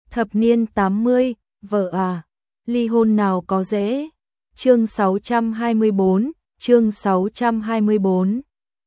Thập niên 80, vợ à, ly hôn nào có dễ. Chương 624, chương 624.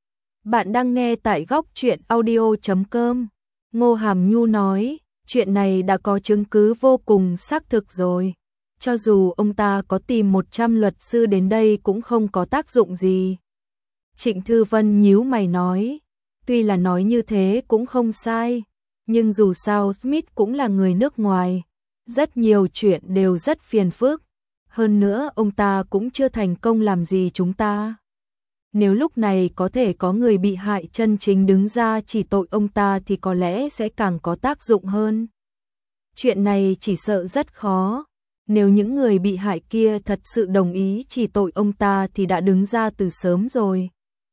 Bạn đang nghe tại góc truyện audio.com. Ngô Hàm Nhu nói, chuyện này đã có chứng cứ vô cùng xác thực rồi. Cho dù ông ta có tìm 100 luật sư đến đây cũng không có tác dụng gì. Trịnh Thư Vân nhíu mày nói, tuy là nói như thế cũng không sai, nhưng dù sao Smith cũng là người nước ngoài, rất nhiều chuyện đều rất phiền phức. Hơn nữa ông ta cũng chưa thành công làm gì chúng ta. Nếu lúc này có thể có người bị hại chân chính đứng ra chỉ tội ông ta thì có lẽ sẽ càng có tác dụng hơn. Chuyện này chỉ sợ rất khó. Nếu những người bị hại kia thật sự đồng ý chỉ tội ông ta thì đã đứng ra từ sớm rồi.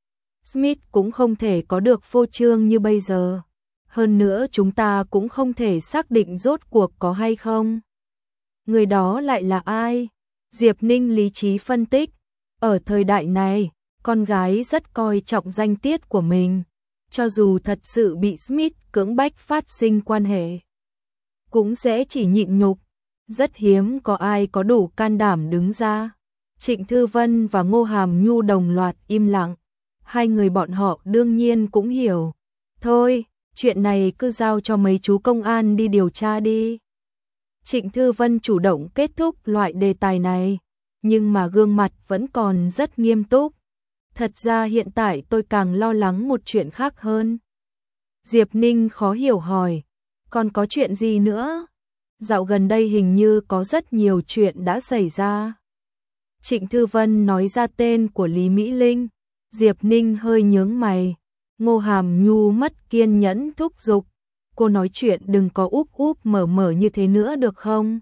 Smith cũng không thể có được phô trương như bây giờ. Hơn nữa chúng ta cũng không thể xác định rốt cuộc có hay không. Người đó lại là ai? Diệp Ninh lý trí phân tích. Ở thời đại này, con gái rất coi trọng danh tiết của mình. Cho dù thật sự bị Smith cưỡng bách phát sinh quan hệ, cũng sẽ chỉ nhịn nhục. Rất hiếm có ai có đủ can đảm đứng ra. Trịnh Thư Vân và Ngô Hàm Nhu đồng loạt im lặng. Hai người bọn họ đương nhiên cũng hiểu. Thôi, chuyện này cứ giao cho mấy chú công an đi điều tra đi. Trịnh Thư Vân chủ động kết thúc loại đề tài này, nhưng mà gương mặt vẫn còn rất nghiêm túc. Thật ra hiện tại tôi càng lo lắng một chuyện khác hơn. Diệp Ninh khó hiểu hỏi, còn có chuyện gì nữa? Dạo gần đây hình như có rất nhiều chuyện đã xảy ra. Trịnh Thư Vân nói ra tên của Lý Mỹ Linh. Diệp Ninh hơi nhướng mày. Ngô Hàm Nhu mất kiên nhẫn thúc giục. Cô nói chuyện đừng có úp úp mở mở như thế nữa được không?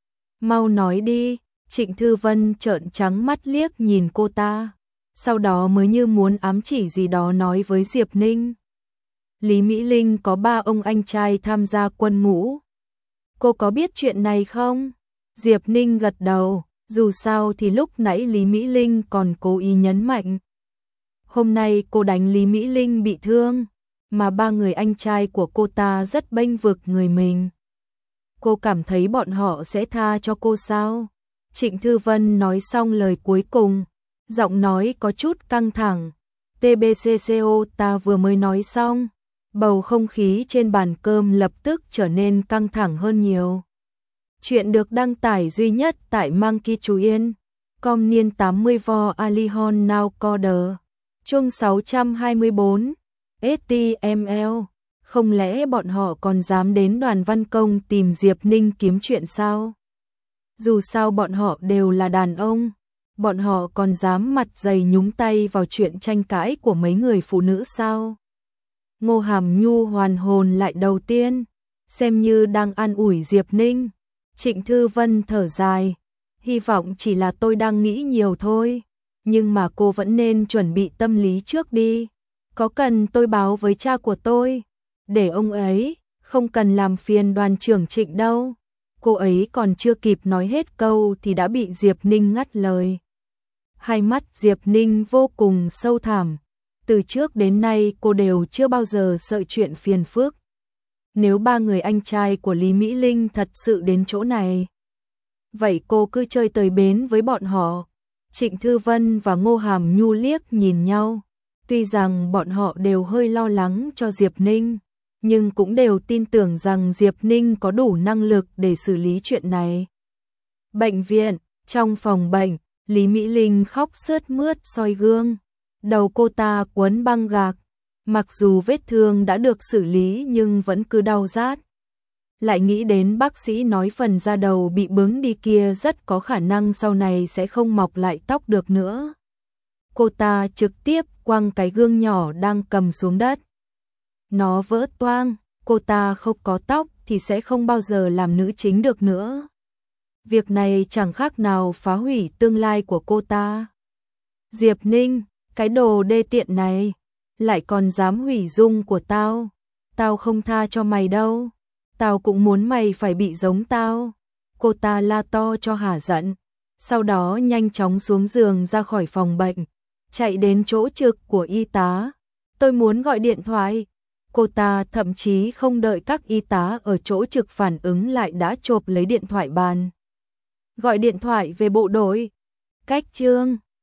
Mau nói đi. Trịnh Thư Vân trợn trắng mắt liếc nhìn cô ta. Sau đó mới như muốn ám chỉ gì đó nói với Diệp Ninh. Lý Mỹ Linh có 3 ông anh trai tham gia quân ngũ. Cô có biết chuyện này không? Diệp Ninh gật đầu. Dù sao thì lúc nãy Lý Mỹ Linh còn cố ý nhấn mạnh. Hôm nay cô đánh Lý Mỹ Linh bị thương, mà 3 người anh trai của cô ta rất bênh vực người mình. Cô cảm thấy bọn họ sẽ tha cho cô sao? Trịnh Thư Vân nói xong lời cuối cùng, giọng nói có chút căng thẳng. TBCCO ta vừa mới nói xong, bầu không khí trên bàn cơm lập tức trở nên căng thẳng hơn nhiều. Chuyện được đăng tải duy nhất tại Monkey Chú Yên, com niên 80 vo Alihon Now Coder. Chương 624, STML, không lẽ bọn họ còn dám đến Đoàn Văn Công tìm Diệp Ninh kiếm chuyện sao? Dù sao bọn họ đều là đàn ông, bọn họ còn dám mặt dày nhúng tay vào chuyện tranh cãi của mấy người phụ nữ sao? Ngô Hàm Nhu hoàn hồn lại đầu tiên, xem như đang an ủi Diệp Ninh. Trịnh Thư Vân thở dài, hy vọng chỉ là tôi đang nghĩ nhiều thôi. Nhưng mà cô vẫn nên chuẩn bị tâm lý trước đi. Có cần tôi báo với cha của tôi, để ông ấy không cần làm phiền đoàn trưởng Trịnh đâu. Cô ấy còn chưa kịp nói hết câu thì đã bị Diệp Ninh ngắt lời. Hai mắt Diệp Ninh vô cùng sâu thẳm. Từ trước đến nay cô đều chưa bao giờ sợ chuyện phiền phức. Nếu 3 người anh trai của Lý Mỹ Linh thật sự đến chỗ này, vậy cô cứ chơi tời bến với bọn họ. Trịnh Thư Vân và Ngô Hàm Nhu liếc nhìn nhau. Tuy rằng bọn họ đều hơi lo lắng cho Diệp Ninh, nhưng cũng đều tin tưởng rằng Diệp Ninh có đủ năng lực để xử lý chuyện này. Bệnh viện, trong phòng bệnh, Lý Mỹ Linh khóc sướt mướt soi gương. Đầu cô ta quấn băng gạc. Mặc dù vết thương đã được xử lý nhưng vẫn cứ đau rát. Lại nghĩ đến bác sĩ nói phần da đầu bị bướng đi kia rất có khả năng sau này sẽ không mọc lại tóc được nữa. Cô ta trực tiếp quăng cái gương nhỏ đang cầm xuống đất. Nó vỡ toang, cô ta không có tóc thì sẽ không bao giờ làm nữ chính được nữa. Việc này chẳng khác nào phá hủy tương lai của cô ta. Diệp Ninh, cái đồ đê tiện này, lại còn dám hủy dung của tao. Tao không tha cho mày đâu. Tao cũng muốn mày phải bị giống tao. Cô ta la to cho hả giận. Sau đó nhanh chóng xuống giường ra khỏi phòng bệnh, chạy đến chỗ trực của y tá. Tôi muốn gọi điện thoại. Cô ta thậm chí không đợi các y tá ở chỗ trực phản ứng lại đã chộp lấy điện thoại bàn. Gọi điện thoại về bộ đội. Cách Trương